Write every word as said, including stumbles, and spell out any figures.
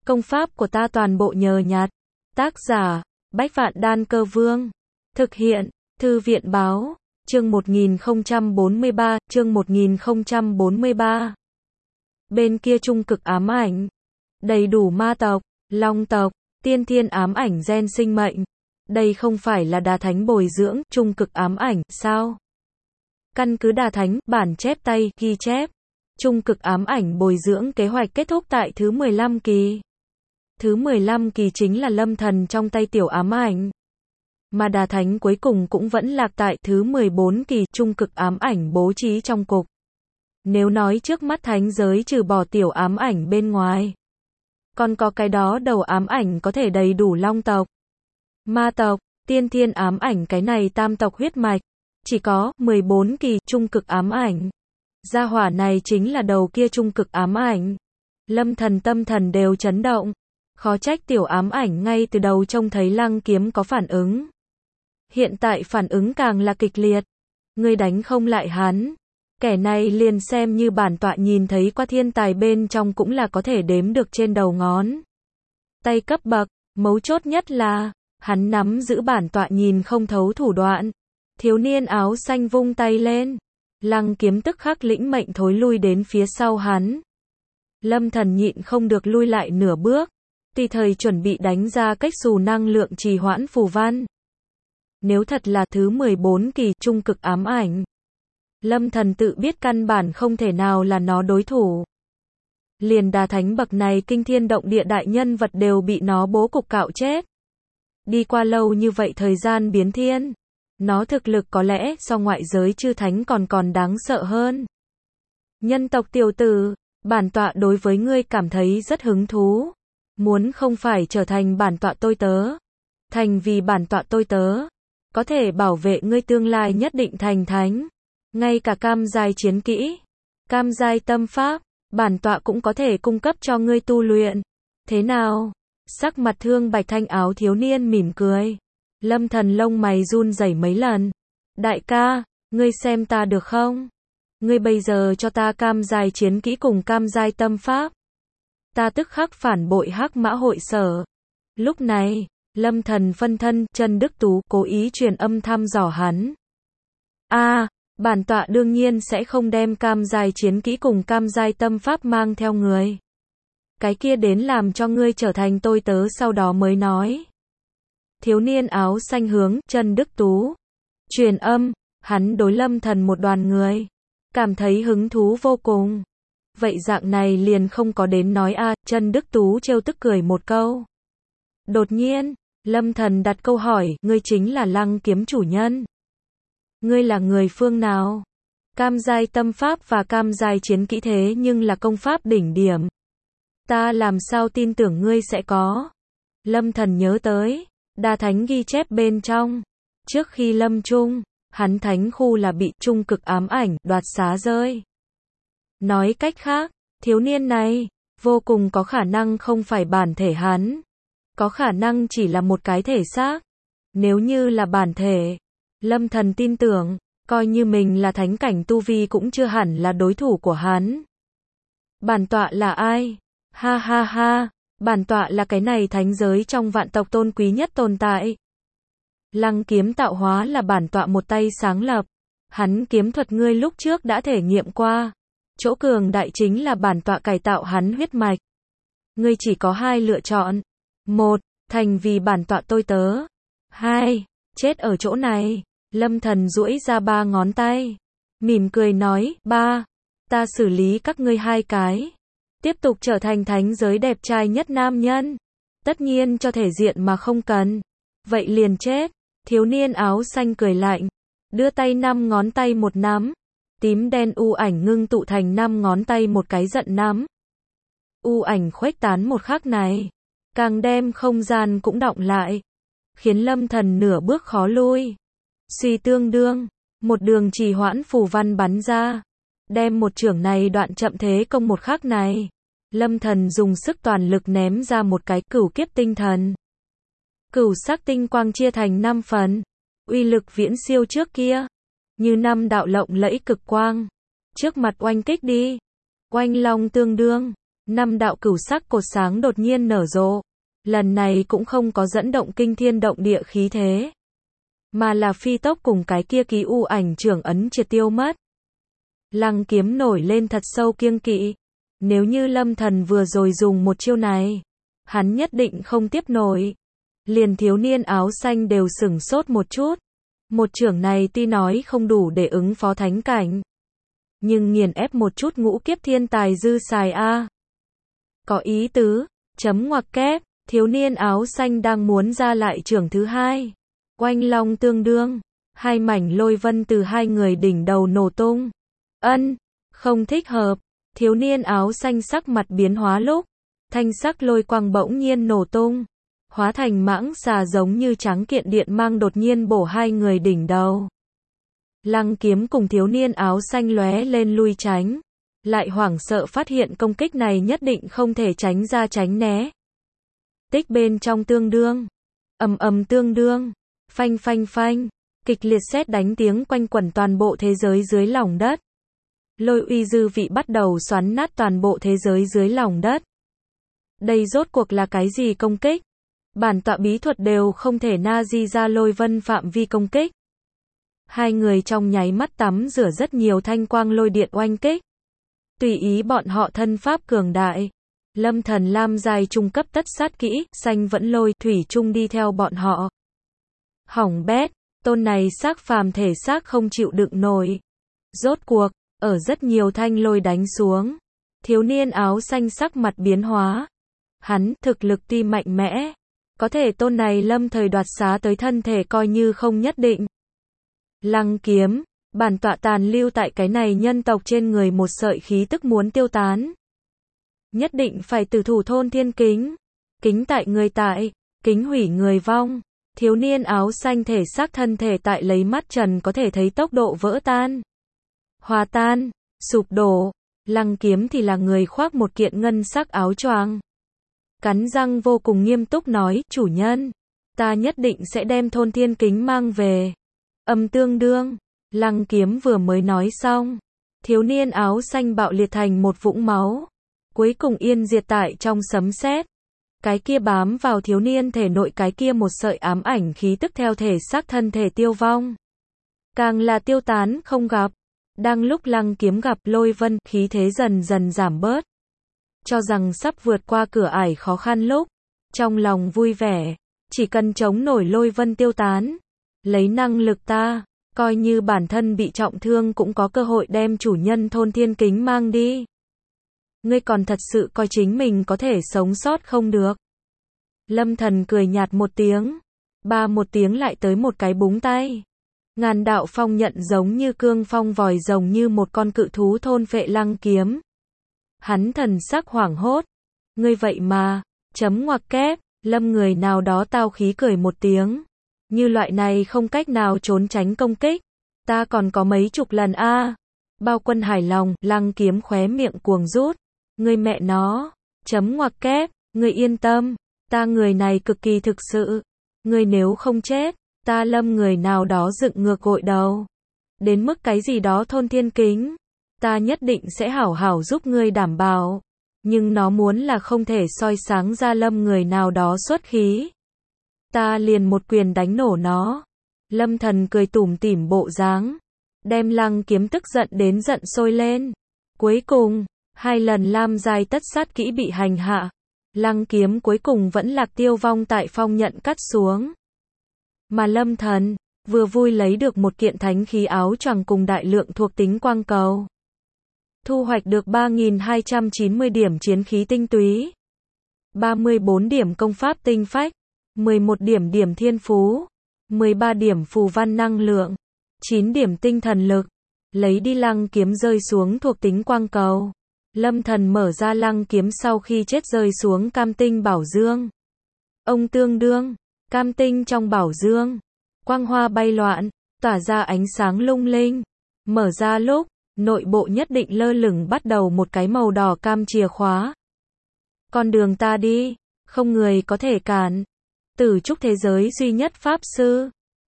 Công pháp của ta toàn bộ nhờ nhặt. Tác giả, Bách Vạn Đan Cơ Vương. Thực hiện, Thư viện Báo. Chương một nghìn không trăm bốn mươi ba, chương một nghìn không trăm bốn mươi ba. Bên kia trung cực ám ảnh. Đầy đủ ma tộc, long tộc, tiên thiên ám ảnh gen sinh mệnh. Đây không phải là đà thánh bồi dưỡng, trung cực ám ảnh, sao? Căn cứ đà thánh, bản chép tay, ghi chép. Trung cực ám ảnh bồi dưỡng kế hoạch kết thúc tại thứ mười lăm kỳ. Thứ mười lăm kỳ chính là lâm thần trong tay tiểu ám ảnh. Mà đà thánh cuối cùng cũng vẫn lạc tại thứ mười bốn kỳ, trung cực ám ảnh bố trí trong cục. Nếu nói trước mắt thánh giới trừ bỏ tiểu ám ảnh bên ngoài, còn có cái đó đầu ám ảnh có thể đầy đủ long tộc, ma tộc, tiên thiên ám ảnh, cái này tam tộc huyết mạch. Chỉ có mười bốn kỳ trung cực ám ảnh. Gia hỏa này chính là đầu kia trung cực ám ảnh. Lâm thần tâm thần đều chấn động. Khó trách tiểu ám ảnh ngay từ đầu trông thấy Lăng Kiếm có phản ứng. Hiện tại phản ứng càng là kịch liệt. Ngươi đánh không lại hắn. Kẻ này liền xem như bản tọa nhìn thấy qua thiên tài bên trong cũng là có thể đếm được trên đầu ngón tay cấp bậc. Mấu chốt nhất là hắn nắm giữ bản tọa nhìn không thấu thủ đoạn. Thiếu niên áo xanh vung tay lên. Lăng Kiếm tức khắc lĩnh mệnh thối lui đến phía sau hắn. Lâm thần nhịn không được lui lại nửa bước. Tùy thời chuẩn bị đánh ra cách xù năng lượng trì hoãn phù văn. Nếu thật là thứ mười bốn kỳ trung cực ám ảnh, Lâm thần tự biết căn bản không thể nào là nó đối thủ. Liền đà thánh bậc này kinh thiên động địa đại nhân vật đều bị nó bố cục cạo chết. Đi qua lâu như vậy thời gian biến thiên, nó thực lực có lẽ so ngoại giới chư thánh còn còn đáng sợ hơn. Nhân tộc tiểu tử, bản tọa đối với ngươi cảm thấy rất hứng thú. Muốn không phải trở thành bản tọa tôi tớ, thành vì bản tọa tôi tớ, có thể bảo vệ ngươi tương lai nhất định thành thánh. Ngay cả cam giai chiến kỹ, cam giai tâm pháp, bản tọa cũng có thể cung cấp cho ngươi tu luyện. Thế nào? Sắc mặt thương bạch thanh áo thiếu niên mỉm cười. Lâm thần lông mày run rẩy mấy lần. Đại ca, ngươi xem ta được không? Ngươi bây giờ cho ta cam giai chiến kỹ cùng cam giai tâm pháp. Ta tức khắc phản bội Hắc Mã hội sở. Lúc này, Lâm thần phân thân, Trần Đức Tú, cố ý truyền âm thăm dò hắn. A, à, bản tọa đương nhiên sẽ không đem cam giai chiến kỹ cùng cam giai tâm pháp mang theo người. Cái kia đến làm cho ngươi trở thành tôi tớ sau đó mới nói. Thiếu niên áo xanh hướng Trần Đức Tú truyền âm, hắn đối Lâm thần một đoàn người cảm thấy hứng thú vô cùng. Vậy dạng này liền không có đến nói a, à, Trần Đức Tú trêu tức cười một câu. Đột nhiên, Lâm thần đặt câu hỏi, ngươi chính là Lăng Kiếm chủ nhân. Ngươi là người phương nào? Cam giai tâm pháp và cam giai chiến kỹ thế nhưng là công pháp đỉnh điểm. Ta làm sao tin tưởng ngươi sẽ có? Lâm thần nhớ tới đà thánh ghi chép bên trong. Trước khi lâm chung, hắn thánh khu là bị trung cực ám ảnh đoạt xá rơi. Nói cách khác, thiếu niên này vô cùng có khả năng không phải bản thể hắn, có khả năng chỉ là một cái thể xác. Nếu như là bản thể, Lâm thần tin tưởng, coi như mình là thánh cảnh tu vi cũng chưa hẳn là đối thủ của hắn. Bản tọa là ai? Ha ha ha, bản tọa là cái này thánh giới trong vạn tộc tôn quý nhất tồn tại. Lăng kiếm tạo hóa là bản tọa một tay sáng lập. Hắn kiếm thuật ngươi lúc trước đã thể nghiệm qua. Chỗ cường đại chính là bản tọa cải tạo hắn huyết mạch. Ngươi chỉ có hai lựa chọn. Một, thành vì bản tọa tôi tớ. Hai, chết ở chỗ này. Lâm thần duỗi ra ba ngón tay. Mỉm cười nói, ba, ta xử lý các ngươi hai cái. Tiếp tục trở thành thánh giới đẹp trai nhất nam nhân. Tất nhiên cho thể diện mà không cần. Vậy liền chết. Thiếu niên áo xanh cười lạnh. Đưa tay năm ngón tay một nắm. Tím đen u ảnh ngưng tụ thành năm ngón tay một cái giận nắm. U ảnh khuếch tán một khắc này, càng đem không gian cũng đọng lại, khiến Lâm thần nửa bước khó lui. Suy tương đương, một đường trì hoãn phù văn bắn ra, đem một chưởng này đoạn chậm thế công một khắc này. Lâm thần dùng sức toàn lực ném ra một cái cửu kiếp tinh thần. Cửu sắc tinh quang chia thành năm phần, uy lực viễn siêu trước kia. Như năm đạo lộng lẫy cực quang, trước mặt oanh kích đi. Oanh long tương đương, Năm đạo cửu sắc cột sáng đột nhiên nở rộ. Lần này cũng không có dẫn động kinh thiên động địa khí thế, mà là phi tốc cùng cái kia ký u ảnh trưởng ấn triệt tiêu mất. Lăng Kiếm nổi lên thật sâu kiêng kỵ. Nếu như Lâm Thần vừa rồi dùng một chiêu này, hắn nhất định không tiếp nổi. Liền thiếu niên áo xanh đều sửng sốt một chút. Một trưởng này tuy nói không đủ để ứng phó thánh cảnh, nhưng nghiền ép một chút ngũ kiếp thiên tài dư xài a. Có ý tứ, chấm ngoặc kép, thiếu niên áo xanh đang muốn ra lại trưởng thứ hai. Oanh long tương đương, hai mảnh lôi vân từ hai người đỉnh đầu nổ tung. Ân, không thích hợp, thiếu niên áo xanh sắc mặt biến hóa lúc, thanh sắc lôi quang bỗng nhiên nổ tung, hóa thành mãng xà giống như tráng kiện điện mang đột nhiên bổ hai người đỉnh đầu. Lăng Kiếm cùng thiếu niên áo xanh lóe lên lui tránh, lại hoảng sợ phát hiện công kích này nhất định không thể tránh ra tránh né. Tích bên trong tương đương, ầm ầm tương đương, phanh phanh phanh, kịch liệt sét đánh tiếng quanh quẩn toàn bộ thế giới dưới lòng đất. Lôi uy dư vị bắt đầu xoắn nát toàn bộ thế giới dưới lòng đất. Đây rốt cuộc là cái gì công kích? Bản tọa bí thuật đều không thể na di ra lôi vân phạm vi công kích. Hai người trong nháy mắt tắm rửa rất nhiều thanh quang lôi điện oanh kích. Tùy ý bọn họ thân pháp cường đại. Lâm Thần lam dài trung cấp tất sát kỹ, xanh vẫn lôi thủy chung đi theo bọn họ. Hỏng bét, tôn này xác phàm thể xác không chịu đựng nổi. Rốt cuộc, ở rất nhiều thanh lôi đánh xuống, thiếu niên áo xanh sắc mặt biến hóa. Hắn thực lực tuy mạnh mẽ, có thể tôn này lâm thời đoạt xá tới thân thể coi như không nhất định. Lăng Kiếm, bản tọa tàn lưu tại cái này nhân tộc trên người một sợi khí tức muốn tiêu tán. Nhất định phải tử thủ thôn thiên kính. Kính tại người tại, kính hủy người vong. Thiếu niên áo xanh thể xác thân thể tại lấy mắt trần có thể thấy tốc độ vỡ tan, hòa tan, sụp đổ. Lăng Kiếm thì là người khoác một kiện ngân sắc áo choàng, cắn răng vô cùng nghiêm túc nói, chủ nhân, ta nhất định sẽ đem thôn thiên kính mang về. Âm tương đương, Lăng Kiếm vừa mới nói xong, thiếu niên áo xanh bạo liệt thành một vũng máu, cuối cùng yên diệt tại trong sấm sét. Cái kia bám vào thiếu niên thể nội cái kia một sợi ám ảnh khí tức theo thể xác thân thể tiêu vong, càng là tiêu tán không gặp. Đang lúc Lăng Kiếm gặp lôi vân, khí thế dần dần giảm bớt, cho rằng sắp vượt qua cửa ải khó khăn lúc, trong lòng vui vẻ, chỉ cần chống nổi lôi vân tiêu tán, lấy năng lực ta, coi như bản thân bị trọng thương cũng có cơ hội đem chủ nhân thôn thiên kính mang đi. Ngươi còn thật sự coi chính mình có thể sống sót không được. Lâm Thần cười nhạt một tiếng, ba một tiếng lại tới một cái búng tay. Ngàn đạo phong nhận giống như cương phong vòi rồng như một con cự thú thôn phệ Lăng Kiếm. Hắn thần sắc hoảng hốt. Ngươi vậy mà, chấm ngoặc kép, Lâm người nào đó tao khí cười một tiếng. Như loại này không cách nào trốn tránh công kích. Ta còn có mấy chục lần a. À. Bao quân hài lòng, Lăng Kiếm khóe miệng cuồng rút. Ngươi mẹ nó, chấm ngoặc kép, ngươi yên tâm, ta người này cực kỳ thực sự. Ngươi nếu không chết, ta Lâm người nào đó dựng ngược gội đầu. Đến mức cái gì đó thôn thiên kính, ta nhất định sẽ hảo hảo giúp ngươi đảm bảo. Nhưng nó muốn là không thể soi sáng ra Lâm người nào đó xuất khí. Ta liền một quyền đánh nổ nó. Lâm Thần cười tủm tỉm bộ dáng, đem Lăng Kiếm tức giận đến giận sôi lên. Cuối cùng, hai lần lam giai tất sát kỹ bị hành hạ. Lăng Kiếm cuối cùng vẫn lạc tiêu vong tại phong nhận cắt xuống. Mà Lâm Thần, vừa vui lấy được một kiện thánh khí áo choàng cùng đại lượng thuộc tính quang cầu. Thu hoạch được ba nghìn hai trăm chín mươi điểm chiến khí tinh túy, ba mươi bốn điểm công pháp tinh phách, mười một điểm điểm thiên phú, mười ba điểm phù văn năng lượng, chín điểm tinh thần lực. Lấy đi Lăng Kiếm rơi xuống thuộc tính quang cầu. Lâm Thần mở ra Lăng Kiếm sau khi chết rơi xuống cam tinh bảo dương. Ông tương đương, cam tinh trong bảo dương, quang hoa bay loạn, tỏa ra ánh sáng lung linh. Mở ra lúc, nội bộ nhất định lơ lửng bắt đầu một cái màu đỏ cam chìa khóa. Con đường ta đi, không người có thể cản. Tử trúc thế giới duy nhất pháp sư.